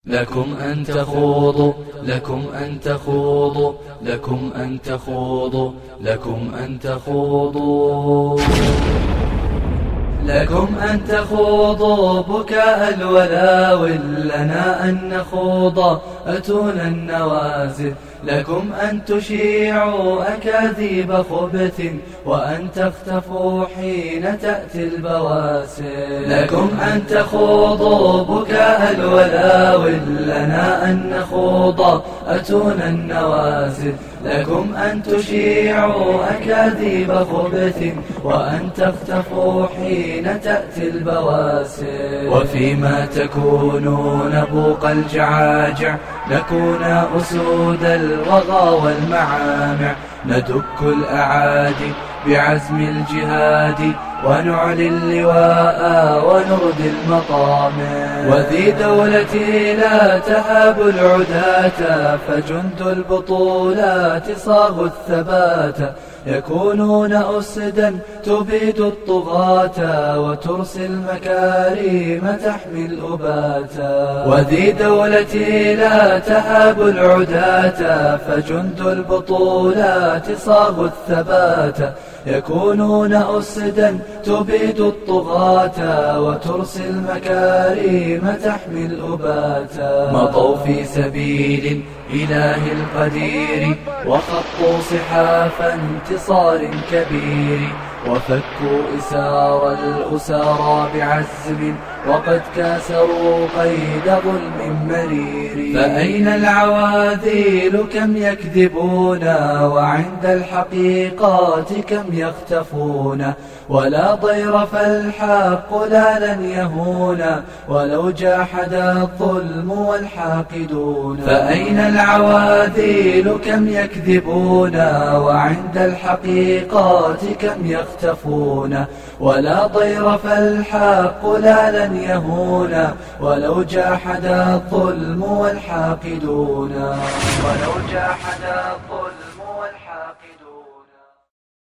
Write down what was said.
لكم أن تخوضوا، لكم أن تخوضوا، لكم أن تخوضوا، لكم أن تخوضوا، لكم أن تخوضوا بكاء الولاول، لنا أن نخوض أتون النوازل، لكم أن تشيعوا أكاذيب خبث وأن تختفوا حين تأتي البواسل، لكم أن تخوضوا بكاء الولاول، لنا أن نخوض أتون النوازل، لكم أن تشيعوا أكاذيب خبث وأن تختفوا حين تأتي البواسل، وفيما تكونون بوق الجعاجع نكون أسود الوغى والمعامع، ندك الأعادي بعزم الجهاد ونعلي اللواء ونردي المطامع، وذي دولتي لا تهاب العداة، فجند البطولات صاغوا الثبات، يكونون أسدا تبيد الطغاة وترسي المكارم تحمي الأباتا، وذي دولتي لا تهاب العداة، فجند البطولات صاغوا الثبات، يكونون أسدا تبيد الطغاة وترسي المكارم تحمي الأباتا، مضوا في سبيل إله القدير وخطوا صحاف انتصار كبير، وفكوا إسار الأسارى بعزم وقد كاسروا قيد ظلم مرير، فأين العواذيل كم يكذبون وعند الحقيقات كم يختفون، ولا ضير فالحق لا لن يهون ولو جاحد الظلم والحاقدون، فأين العواذيل كم يكذبون وعند الحقيقات كم يختفون، ولا ضير فالحق لا لن يهون ولو جاحد الظلم والحاقدون، ولو جاحد الظلم